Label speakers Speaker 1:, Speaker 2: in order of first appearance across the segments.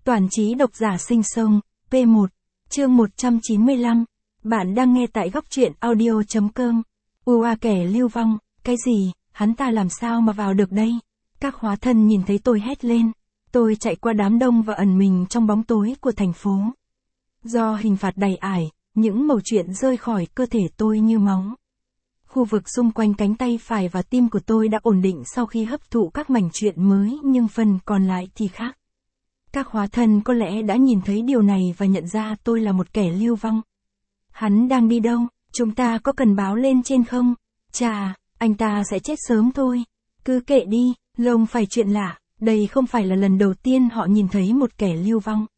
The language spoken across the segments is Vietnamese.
Speaker 1: Toàn trí độc giả sinh sông, P1, chương 195. Bạn đang nghe tại góc truyện audio.com. Kẻ lưu vong, cái gì, hắn ta làm sao mà vào được đây? Các hóa thân nhìn thấy tôi hét lên. Tôi chạy qua đám đông và ẩn mình trong bóng tối của thành phố. Do hình phạt đầy ải, những mẩu chuyện rơi khỏi cơ thể tôi như máu. Khu vực xung quanh cánh tay phải và tim của tôi đã ổn định sau khi hấp thụ các mảnh chuyện mới, nhưng phần còn lại thì khác. Các hóa thân có lẽ đã nhìn thấy điều này và nhận ra tôi là một kẻ lưu vong. Hắn đang đi đâu? Chúng ta có cần báo lên trên không? Chà, anh ta sẽ chết sớm thôi. Cứ kệ đi, lông phải chuyện lạ. Đây không phải là lần đầu tiên họ nhìn thấy một kẻ lưu vong.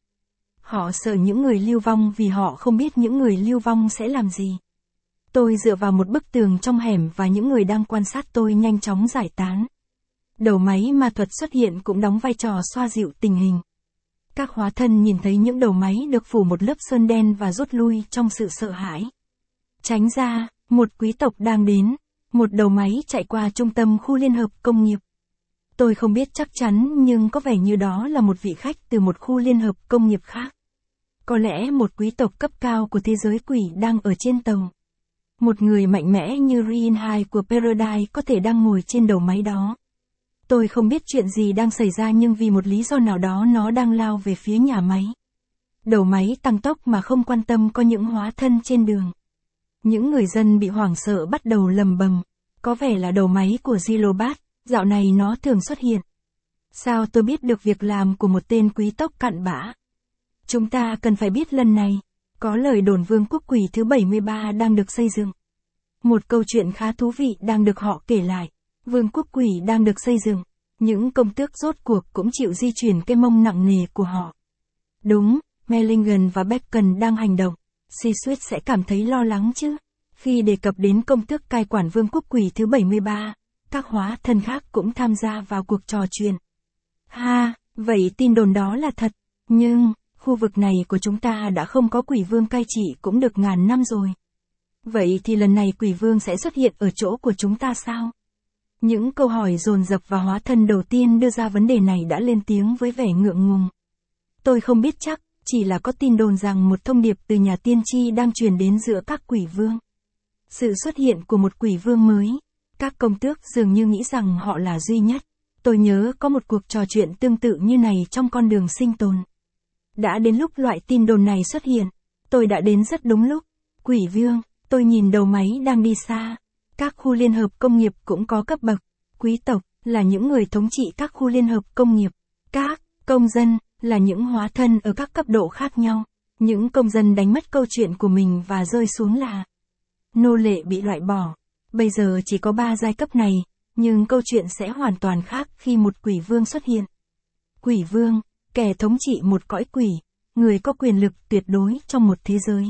Speaker 1: Họ sợ những người lưu vong vì họ không biết những người lưu vong sẽ làm gì. Tôi dựa vào một bức tường trong hẻm và những người đang quan sát tôi nhanh chóng giải tán. Đầu máy ma thuật xuất hiện cũng đóng vai trò xoa dịu tình hình. Các hóa thân nhìn thấy những đầu máy được phủ một lớp sơn đen và rút lui trong sự sợ hãi. Tránh ra, một quý tộc đang đến. Một đầu máy chạy qua trung tâm khu liên hợp công nghiệp. Tôi không biết chắc chắn nhưng có vẻ như đó là một vị khách từ một khu liên hợp công nghiệp khác. Có lẽ một quý tộc cấp cao của thế giới quỷ đang ở trên tàu. Một người mạnh mẽ như Reinhard của Paradise có thể đang ngồi trên đầu máy đó. Tôi không biết chuyện gì đang xảy ra nhưng vì một lý do nào đó nó đang lao về phía nhà máy. Đầu máy tăng tốc mà không quan tâm có những hóa thân trên đường. Những người dân bị hoảng sợ bắt đầu lầm bầm. Có vẻ là đầu máy của Zilobat, dạo này nó thường xuất hiện. Sao tôi biết được việc làm của một tên quý tộc cặn bã? Chúng ta cần phải biết lần này. Có lời đồn vương quốc quỷ thứ 73 đang được xây dựng. Một câu chuyện khá thú vị đang được họ kể lại. Vương quốc quỷ đang được xây dựng. Những công tước rốt cuộc cũng chịu di chuyển cái mông nặng nề của họ. Đúng, Mellingen và Beacon đang hành động. Siswit sẽ cảm thấy lo lắng chứ. Khi đề cập đến công tước cai quản vương quốc quỷ thứ 73, các hóa thân khác cũng tham gia vào cuộc trò chuyện. Ha, vậy tin đồn đó là thật. Nhưng, khu vực này của chúng ta đã không có quỷ vương cai trị cũng được ngàn năm rồi. Vậy thì lần này quỷ vương sẽ xuất hiện ở chỗ của chúng ta sao? Những câu hỏi dồn dập và hóa thân đầu tiên đưa ra vấn đề này đã lên tiếng với vẻ ngượng ngùng. Tôi không biết chắc, chỉ là có tin đồn rằng một thông điệp từ nhà tiên tri đang truyền đến giữa các quỷ vương. Sự xuất hiện của một quỷ vương mới. Các công tước dường như nghĩ rằng họ là duy nhất. Tôi nhớ có một cuộc trò chuyện tương tự như này trong con đường sinh tồn. Đã đến lúc loại tin đồn này xuất hiện. Tôi đã đến rất đúng lúc. Quỷ vương, tôi nhìn đầu máy đang đi xa. Các khu liên hợp công nghiệp cũng có cấp bậc. Quý tộc là những người thống trị các khu liên hợp công nghiệp. Các công dân là những hóa thân ở các cấp độ khác nhau. Những công dân đánh mất câu chuyện của mình và rơi xuống là nô lệ bị loại bỏ. Bây giờ chỉ có 3 giai cấp này, nhưng câu chuyện sẽ hoàn toàn khác khi một quỷ vương xuất hiện. Quỷ vương, kẻ thống trị một cõi quỷ, người có quyền lực tuyệt đối trong một thế giới.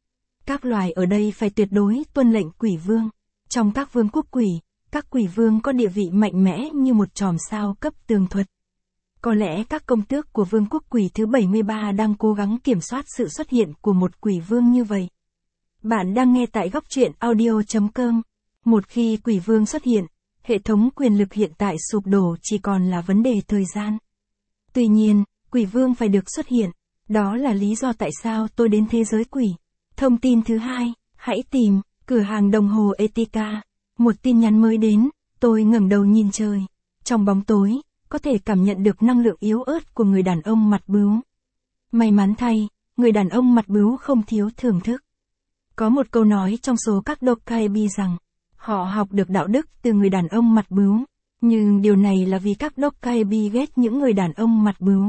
Speaker 1: Các loài ở đây phải tuyệt đối tuân lệnh quỷ vương. Trong các vương quốc quỷ, các quỷ vương có địa vị mạnh mẽ như một chòm sao cấp tường thuật. Có lẽ các công tước của vương quốc quỷ thứ 73 đang cố gắng kiểm soát sự xuất hiện của một quỷ vương như vậy. Bạn đang nghe tại góc truyện audio.com. Một khi quỷ vương xuất hiện, hệ thống quyền lực hiện tại sụp đổ chỉ còn là vấn đề thời gian. Tuy nhiên, quỷ vương phải được xuất hiện. Đó là lý do tại sao tôi đến thế giới quỷ. Thông tin thứ hai, hãy tìm cửa hàng đồng hồ Etika. Một tin nhắn mới đến, tôi ngẩng đầu nhìn trời. Trong bóng tối, có thể cảm nhận được năng lượng yếu ớt của người đàn ông mặt bướu. May mắn thay, người đàn ông mặt bướu không thiếu thưởng thức. Có một câu nói trong số các Dokkaibi rằng, họ học được đạo đức từ người đàn ông mặt bướu. Nhưng điều này là vì các Dokkaibi ghét những người đàn ông mặt bướu.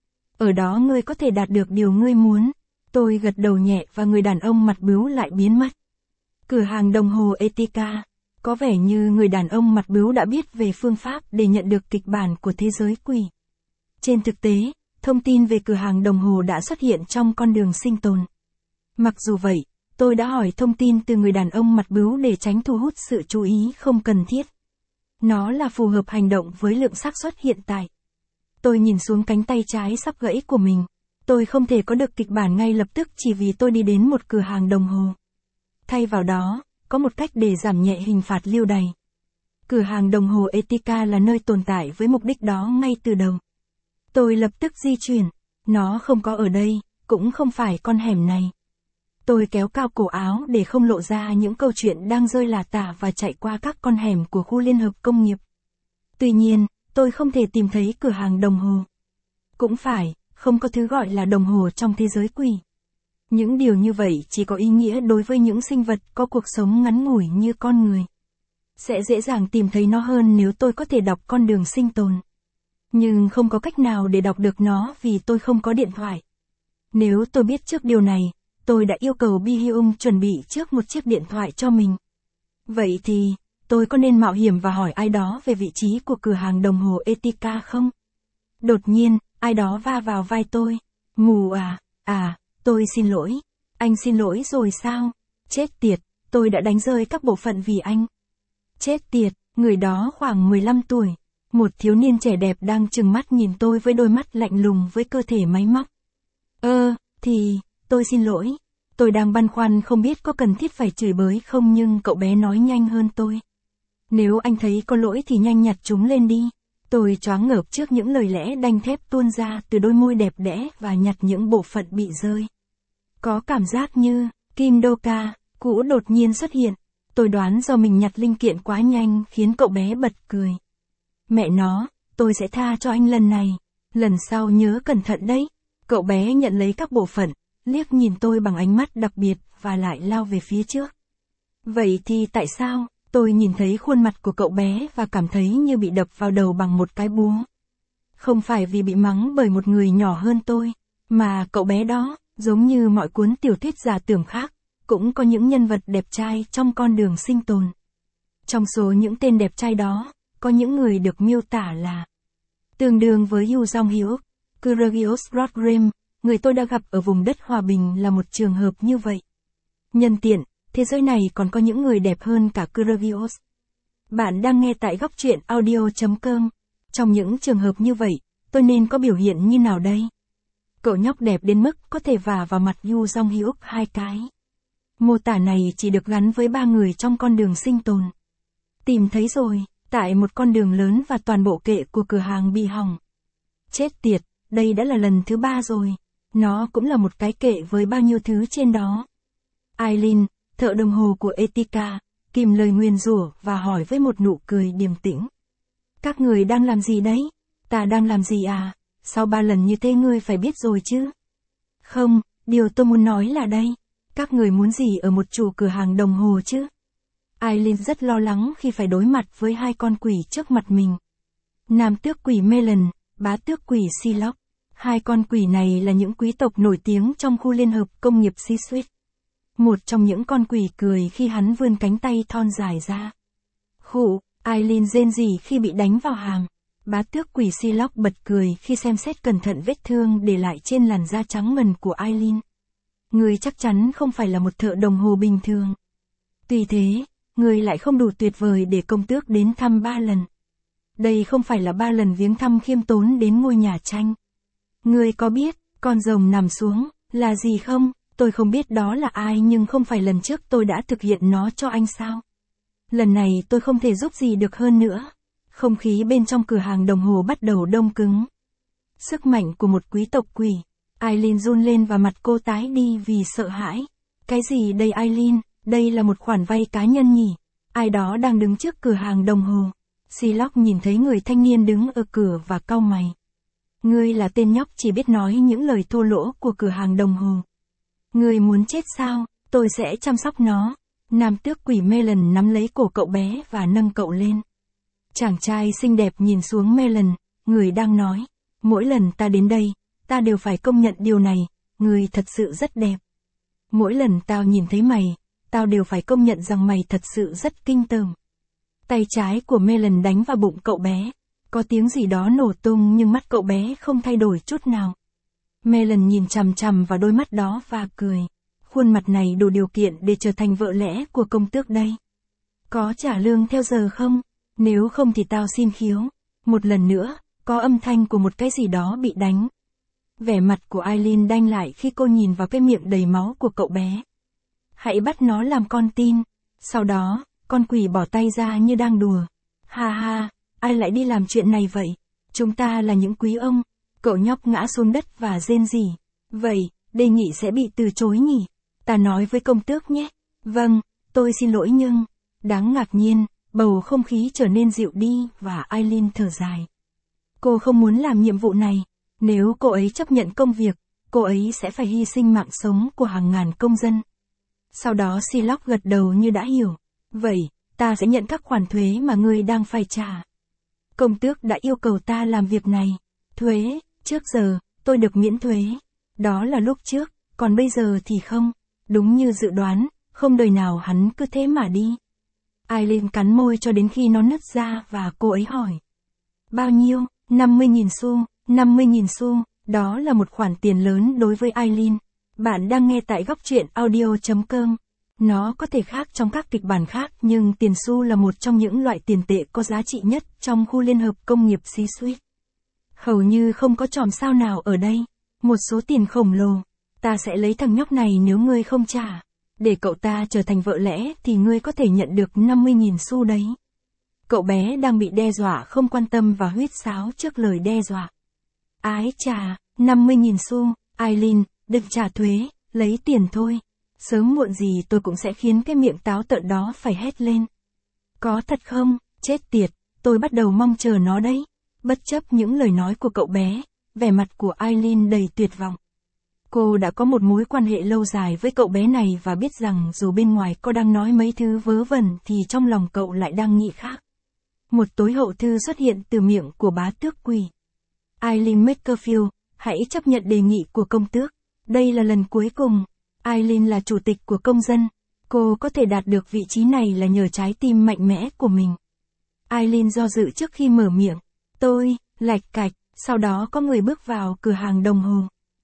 Speaker 1: Ở đó ngươi có thể đạt được điều ngươi muốn. Tôi gật đầu nhẹ và người đàn ông mặt bướu lại biến mất. Cửa hàng đồng hồ Etika. Có vẻ như người đàn ông mặt bướu đã biết về phương pháp để nhận được kịch bản của thế giới quỷ. Trên thực tế, thông tin về cửa hàng đồng hồ đã xuất hiện trong con đường sinh tồn. Mặc dù vậy, tôi đã hỏi thông tin từ người đàn ông mặt bướu để tránh thu hút sự chú ý không cần thiết. Nó là phù hợp hành động với lượng xác suất hiện tại. Tôi nhìn xuống cánh tay trái sắp gãy của mình. Tôi không thể có được kịch bản ngay lập tức chỉ vì tôi đi đến một cửa hàng đồng hồ. Thay vào đó, có một cách để giảm nhẹ hình phạt lưu đày. Cửa hàng đồng hồ Etika là nơi tồn tại với mục đích đó ngay từ đầu. Tôi lập tức di chuyển. Nó không có ở đây, cũng không phải con hẻm này. Tôi kéo cao cổ áo để không lộ ra những câu chuyện đang rơi lả tả và chạy qua các con hẻm của khu liên hợp công nghiệp. Tuy nhiên, tôi không thể tìm thấy cửa hàng đồng hồ. Cũng phải, không có thứ gọi là đồng hồ trong thế giới quỷ. Những điều như vậy chỉ có ý nghĩa đối với những sinh vật có cuộc sống ngắn ngủi như con người. Sẽ dễ dàng tìm thấy nó hơn nếu tôi có thể đọc con đường sinh tồn. Nhưng không có cách nào để đọc được nó vì tôi không có điện thoại. Nếu tôi biết trước điều này, tôi đã yêu cầu Bi Hyung chuẩn bị trước một chiếc điện thoại cho mình. Vậy thì, tôi có nên mạo hiểm và hỏi ai đó về vị trí của cửa hàng đồng hồ Etika không? Đột nhiên, ai đó va vào vai tôi. Mù à, tôi xin lỗi. Anh xin lỗi rồi sao? Chết tiệt, tôi đã đánh rơi các bộ phận vì anh. Chết tiệt, người đó khoảng 15 tuổi. Một thiếu niên trẻ đẹp đang trừng mắt nhìn tôi với đôi mắt lạnh lùng với cơ thể máy móc. Tôi xin lỗi. Tôi đang băn khoăn không biết có cần thiết phải chửi bới không nhưng cậu bé nói nhanh hơn tôi. Nếu anh thấy có lỗi thì nhanh nhặt chúng lên đi. Tôi choáng ngợp trước những lời lẽ đanh thép tuôn ra từ đôi môi đẹp đẽ và nhặt những bộ phận bị rơi. Có cảm giác như, Kim Doka, cũ đột nhiên xuất hiện. Tôi đoán do mình nhặt linh kiện quá nhanh khiến cậu bé bật cười. Mẹ nó, tôi sẽ tha cho anh lần này. Lần sau nhớ cẩn thận đấy. Cậu bé nhận lấy các bộ phận, liếc nhìn tôi bằng ánh mắt đặc biệt và lại lao về phía trước. Vậy thì tại sao? Tôi nhìn thấy khuôn mặt của cậu bé và cảm thấy như bị đập vào đầu bằng một cái búa. Không phải vì bị mắng bởi một người nhỏ hơn tôi, mà cậu bé đó, giống như mọi cuốn tiểu thuyết giả tưởng khác, cũng có những nhân vật đẹp trai trong con đường sinh tồn. Trong số những tên đẹp trai đó, có những người được miêu tả là tương đương với Yu Jong Hyuk, Kyrgios Rodgrim, người tôi đã gặp ở vùng đất hòa bình là một trường hợp như vậy. Nhân tiện, thế giới này còn có những người đẹp hơn cả Kyrgios. Bạn đang nghe tại góc truyện audio.com. Trong những trường hợp như vậy, tôi nên có biểu hiện như nào đây? Cậu nhóc đẹp đến mức có thể vả vào mặt Yu Jong Hyuk 2 cái. Mô tả này chỉ được gắn với 3 người trong con đường sinh tồn. Tìm thấy rồi, tại một con đường lớn và toàn bộ kệ của cửa hàng bị hỏng. Chết tiệt, đây đã là lần thứ 3 rồi. Nó cũng là một cái kệ với bao nhiêu thứ trên đó. Eileen, thợ đồng hồ của Etika, kìm lời nguyền rủa và hỏi với một nụ cười điềm tĩnh. Các người đang làm gì đấy? Ta đang làm gì à? Sau 3 lần như thế ngươi phải biết rồi chứ? Không, điều tôi muốn nói là đây. Các người muốn gì ở một chủ cửa hàng đồng hồ chứ? Eileen rất lo lắng khi phải đối mặt với 2 con quỷ trước mặt mình. Nam tước quỷ Melon, bá tước quỷ Silok. 2 con quỷ này là những quý tộc nổi tiếng trong khu liên hợp công nghiệp Siswit. Một trong những con quỷ cười khi hắn vươn cánh tay thon dài ra. Khụ, Eileen rên rỉ khi bị đánh vào hàm. Bá tước quỷ Silok bật cười khi xem xét cẩn thận vết thương để lại trên làn da trắng ngần của Eileen. Người chắc chắn không phải là một thợ đồng hồ bình thường. Tuy thế, người lại không đủ tuyệt vời để công tước đến thăm 3 lần. Đây không phải là 3 lần viếng thăm khiêm tốn đến ngôi nhà tranh. Người có biết, con rồng nằm xuống, là gì không? Tôi không biết đó là ai nhưng không phải lần trước tôi đã thực hiện nó cho anh sao? Lần này tôi không thể giúp gì được hơn nữa. Không khí bên trong cửa hàng đồng hồ bắt đầu đông cứng. Sức mạnh của một quý tộc quỷ. Eileen run lên và mặt cô tái đi vì sợ hãi. Cái gì đây Eileen? Đây là một khoản vay cá nhân nhỉ? Ai đó đang đứng trước cửa hàng đồng hồ. Silok nhìn thấy người thanh niên đứng ở cửa và cau mày. Ngươi là tên nhóc chỉ biết nói những lời thô lỗ của cửa hàng đồng hồ. Ngươi muốn chết sao? Tôi sẽ chăm sóc nó. Nam tước quỷ Melon nắm lấy cổ cậu bé và nâng cậu lên. Chàng trai xinh đẹp nhìn xuống Melon, người đang nói. Mỗi lần ta đến đây, ta đều phải công nhận điều này, ngươi thật sự rất đẹp. Mỗi lần tao nhìn thấy mày, tao đều phải công nhận rằng mày thật sự rất kinh tởm. Tay trái của Melon đánh vào bụng cậu bé. Có tiếng gì đó nổ tung nhưng mắt cậu bé không thay đổi chút nào. Melon nhìn chằm chằm vào đôi mắt đó và cười. Khuôn mặt này đủ điều kiện để trở thành vợ lẽ của công tước đây. Có trả lương theo giờ không? Nếu không thì tao xin khiếu. Một lần nữa, có âm thanh của một cái gì đó bị đánh. Vẻ mặt của Eileen đanh lại khi cô nhìn vào cái miệng đầy máu của cậu bé. Hãy bắt nó làm con tin. Sau đó, con quỷ bỏ tay ra như đang đùa. Ha ha, ai lại đi làm chuyện này vậy? Chúng ta là những quý ông. Cậu nhóc ngã xuống đất và rên rỉ. Vậy, đề nghị sẽ bị từ chối nhỉ? Ta nói với công tước nhé. Vâng, tôi xin lỗi nhưng... Đáng ngạc nhiên, bầu không khí trở nên dịu đi và Aileen thở dài. Cô không muốn làm nhiệm vụ này. Nếu cô ấy chấp nhận công việc, cô ấy sẽ phải hy sinh mạng sống của hàng ngàn công dân. Sau đó Sherlock gật đầu như đã hiểu. Vậy, ta sẽ nhận các khoản thuế mà ngươi đang phải trả. Công tước đã yêu cầu ta làm việc này. Thuế, trước giờ, tôi được miễn thuế. Đó là lúc trước, còn bây giờ thì không. Đúng như dự đoán, không đời nào hắn cứ thế mà đi. Aileen cắn môi cho đến khi nó nứt ra và cô ấy hỏi. Bao nhiêu? 50.000 xu, 50.000 xu, đó là một khoản tiền lớn đối với Aileen. Bạn đang nghe tại góc truyện audio.com. Nó có thể khác trong các kịch bản khác nhưng tiền xu là một trong những loại tiền tệ có giá trị nhất trong khu liên hợp công nghiệp C-Suite. Hầu như không có chòm sao nào ở đây. Một số tiền khổng lồ. Ta sẽ lấy thằng nhóc này nếu ngươi không trả. Để cậu ta trở thành vợ lẽ thì ngươi có thể nhận được 50.000 xu đấy. Cậu bé đang bị đe dọa không quan tâm và huýt sáo trước lời đe dọa. Ái chà, 50.000 xu, Aileen, đừng trả thuế, lấy tiền thôi. Sớm muộn gì tôi cũng sẽ khiến cái miệng táo tợn đó phải hét lên. Có thật không? Chết tiệt, tôi bắt đầu mong chờ nó đấy. Bất chấp những lời nói của cậu bé, vẻ mặt của Aileen đầy tuyệt vọng. Cô đã có một mối quan hệ lâu dài với cậu bé này và biết rằng dù bên ngoài cô đang nói mấy thứ vớ vẩn thì trong lòng cậu lại đang nghĩ khác. Một tối hậu thư xuất hiện từ miệng của bá tước quỷ. Aileen Makerfield, hãy chấp nhận đề nghị của công tước. Đây là lần cuối cùng. Aileen là chủ tịch của công dân. Cô có thể đạt được vị trí này là nhờ trái tim mạnh mẽ của mình. Aileen do dự trước khi mở miệng. Tôi, lạch cạch, sau đó có người bước vào cửa hàng đồng hồ.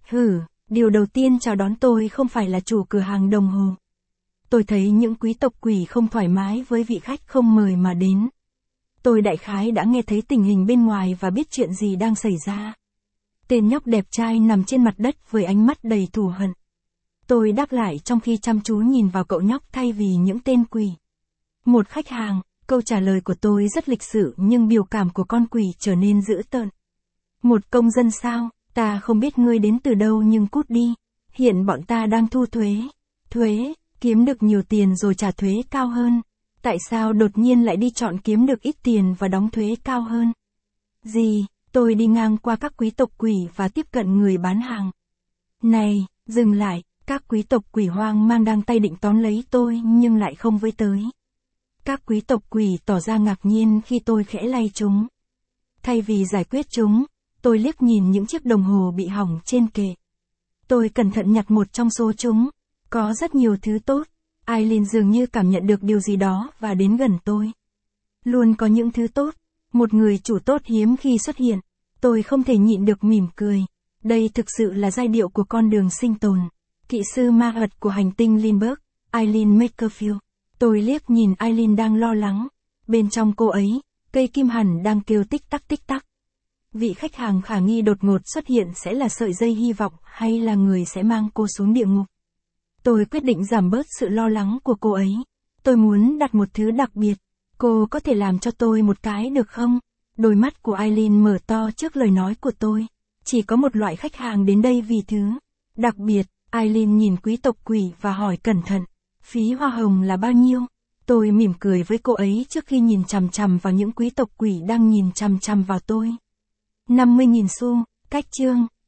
Speaker 1: Điều đầu tiên chào đón tôi không phải là chủ cửa hàng đồng hồ. Tôi thấy những quý tộc quỷ không thoải mái với vị khách không mời mà đến. Tôi đại khái đã nghe thấy tình hình bên ngoài và biết chuyện gì đang xảy ra. Tên nhóc đẹp trai nằm trên mặt đất với ánh mắt đầy thù hận. Tôi đáp lại trong khi chăm chú nhìn vào cậu nhóc thay vì những tên quỷ. Một khách hàng, câu trả lời của tôi rất lịch sự nhưng biểu cảm của con quỷ trở nên dữ tợn. Một công dân sao? Ta không biết ngươi đến từ đâu nhưng cút đi. Hiện bọn ta đang thu thuế. Thuế, kiếm được nhiều tiền rồi trả thuế cao hơn. Tại sao đột nhiên lại đi chọn kiếm được ít tiền và đóng thuế cao hơn? Gì, tôi đi ngang qua các quý tộc quỷ và tiếp cận người bán hàng. Này, dừng lại, các quý tộc quỷ hoang mang đang tay định tóm lấy tôi nhưng lại không với tới. Các quý tộc quỷ tỏ ra ngạc nhiên khi tôi khẽ lay chúng. Thay vì giải quyết chúng, tôi liếc nhìn những chiếc đồng hồ bị hỏng trên kệ. Tôi cẩn thận nhặt một trong số chúng. Có rất nhiều thứ tốt. Aileen dường như cảm nhận được điều gì đó và đến gần tôi. Luôn có những thứ tốt. Một người chủ tốt hiếm khi xuất hiện. Tôi không thể nhịn được mỉm cười. Đây thực sự là giai điệu của con đường sinh tồn. Kỹ sư ma thuật của hành tinh Lindbergh, Aileen Makerfield. Tôi liếc nhìn Aileen đang lo lắng. Bên trong cô ấy, cây kim hẳn đang kêu tích tắc. Vị khách hàng khả nghi đột ngột xuất hiện sẽ là sợi dây hy vọng hay là người sẽ mang cô xuống địa ngục. Tôi quyết định giảm bớt sự lo lắng của cô ấy. Tôi muốn đặt một thứ đặc biệt. Cô có thể làm cho tôi một cái được không? Đôi mắt của Aileen mở to trước lời nói của tôi. Chỉ có một loại khách hàng đến đây vì thứ đặc biệt. Aileen nhìn quý tộc quỷ và hỏi cẩn thận. Phí hoa hồng là bao nhiêu? Tôi mỉm cười với cô ấy trước khi nhìn chằm chằm vào những quý tộc quỷ đang nhìn chằm chằm vào tôi. 50.000 xu, cách chương.